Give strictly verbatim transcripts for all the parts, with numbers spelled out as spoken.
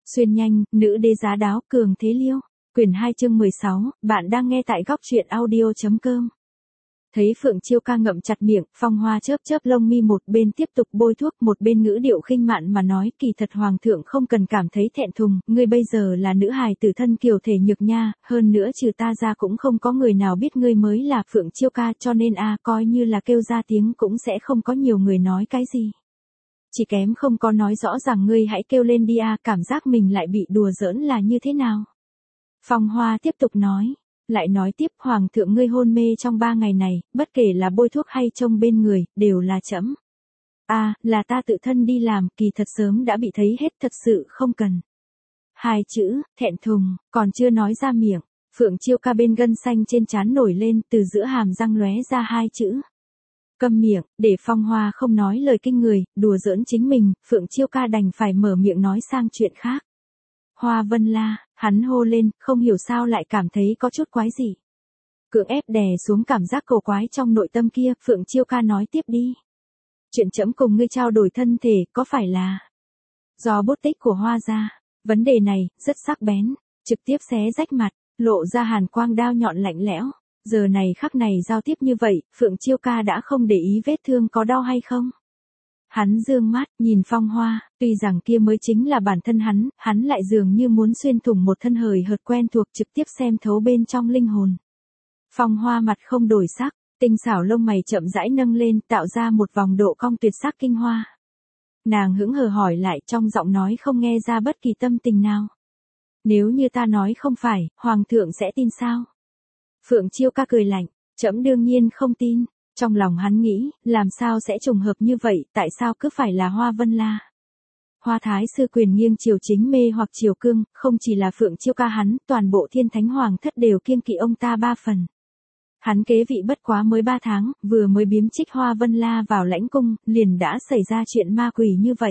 Xuyên nhanh, nữ đế giá đáo, cường thế liêu. Quyển hai chương mười sáu, bạn đang nghe tại góc truyện audio.com. Thấy Phượng Chiêu Ca ngậm chặt miệng, Phong Hoa chớp chớp lông mi, một bên tiếp tục bôi thuốc, một bên ngữ điệu khinh mạn mà nói, kỳ thật hoàng thượng không cần cảm thấy thẹn thùng, ngươi bây giờ là nữ hài tử thân kiều thể nhược nha, hơn nữa trừ ta ra cũng không có người nào biết ngươi mới là Phượng Chiêu Ca, cho nên a coi như là kêu ra tiếng cũng sẽ không có nhiều người nói cái gì. Chỉ kém không có nói rõ ràng ngươi hãy kêu lên đi a, cảm giác mình lại bị đùa giỡn là như thế nào. Phong Hoa tiếp tục nói. Lại nói tiếp, hoàng thượng ngươi hôn mê trong ba ngày này, bất kể là bôi thuốc hay trông bên người, đều là trẫm. À, là ta tự thân đi làm, kỳ thật sớm đã bị thấy hết, thật sự không cần. Hai chữ, thẹn thùng, còn chưa nói ra miệng, Phượng Chiêu Ca bên gân xanh trên trán nổi lên, từ giữa hàm răng lóe ra hai chữ. Câm miệng, để Phong Hoa không nói lời kinh người, đùa giỡn chính mình, Phượng Chiêu Ca đành phải mở miệng nói sang chuyện khác. Hoa Vân La, hắn hô lên, không hiểu sao lại cảm thấy có chút quái gì. Cưỡng ép đè xuống cảm giác cổ quái trong nội tâm kia, Phượng Chiêu Ca nói tiếp đi. Chuyện trẫm cùng ngươi trao đổi thân thể, có phải là do bút tích của Hoa gia? Vấn đề này, rất sắc bén, trực tiếp xé rách mặt, lộ ra hàn quang đao nhọn lạnh lẽo. Giờ này khắc này giao tiếp như vậy, Phượng Chiêu Ca đã không để ý vết thương có đau hay không. Hắn dương mắt, nhìn Phong Hoa, tuy rằng kia mới chính là bản thân hắn, hắn lại dường như muốn xuyên thủng một thân hời hợt quen thuộc, trực tiếp xem thấu bên trong linh hồn. Phong Hoa mặt không đổi sắc, tinh xảo lông mày chậm rãi nâng lên, tạo ra một vòng độ cong tuyệt sắc kinh hoa. Nàng hững hờ hỏi lại, trong giọng nói không nghe ra bất kỳ tâm tình nào. Nếu như ta nói không phải, hoàng thượng sẽ tin sao? Phượng Chiêu Ca cười lạnh, trẫm đương nhiên không tin. Trong lòng hắn nghĩ, làm sao sẽ trùng hợp như vậy, tại sao cứ phải là Hoa Vân La? Hoa Thái sư quyền nghiêng triều chính mê hoặc triều cương, không chỉ là Phượng Chiêu Ca hắn, toàn bộ thiên thánh hoàng thất đều kiêng kỵ ông ta ba phần. Hắn kế vị bất quá mới ba tháng, vừa mới biếm trích Hoa Vân La vào lãnh cung, liền đã xảy ra chuyện ma quỷ như vậy.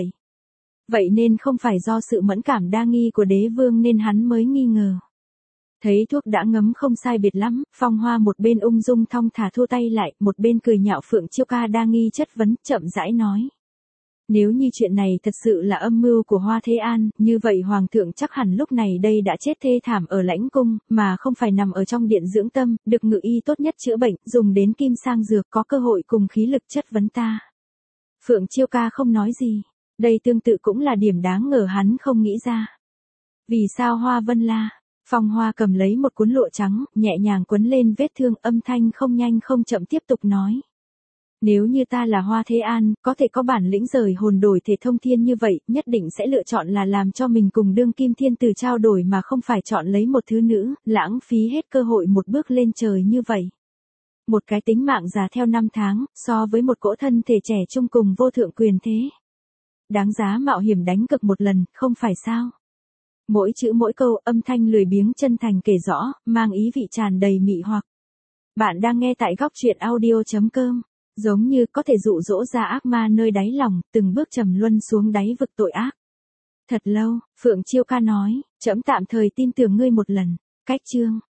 Vậy nên không phải do sự mẫn cảm đa nghi của đế vương nên hắn mới nghi ngờ. Thấy thuốc đã ngấm không sai biệt lắm, Phong Hoa một bên ung dung thong thả thua tay lại, một bên cười nhạo Phượng Chiêu Ca đa nghi chất vấn, chậm rãi nói. Nếu như chuyện này thật sự là âm mưu của Hoa Thế An, như vậy hoàng thượng chắc hẳn lúc này đây đã chết thê thảm ở lãnh cung, mà không phải nằm ở trong điện dưỡng tâm, được ngự y tốt nhất chữa bệnh, dùng đến kim sang dược, có cơ hội cùng khí lực chất vấn ta. Phượng Chiêu Ca không nói gì, đây tương tự cũng là điểm đáng ngờ hắn không nghĩ ra. Vì sao Hoa Vân La? Phong Hoa cầm lấy một cuốn lụa trắng, nhẹ nhàng quấn lên vết thương, âm thanh không nhanh không chậm tiếp tục nói. Nếu như ta là Hoa Thế An, có thể có bản lĩnh rời hồn đổi thể thông thiên như vậy, nhất định sẽ lựa chọn là làm cho mình cùng đương kim thiên tử trao đổi mà không phải chọn lấy một thứ nữ, lãng phí hết cơ hội một bước lên trời như vậy. Một cái tính mạng già theo năm tháng, so với một cỗ thân thể trẻ trung cùng vô thượng quyền thế. Đáng giá mạo hiểm đánh cực một lần, không phải sao? Mỗi chữ mỗi câu, âm thanh lười biếng chân thành kể rõ, mang ý vị tràn đầy mị hoặc. Bạn đang nghe tại góc truyện audio.com, giống như có thể dụ dỗ ra ác ma nơi đáy lòng, từng bước trầm luân xuống đáy vực tội ác. Thật lâu, Phượng Chiêu Ca nói, trẫm tạm thời tin tưởng ngươi một lần, cách chương.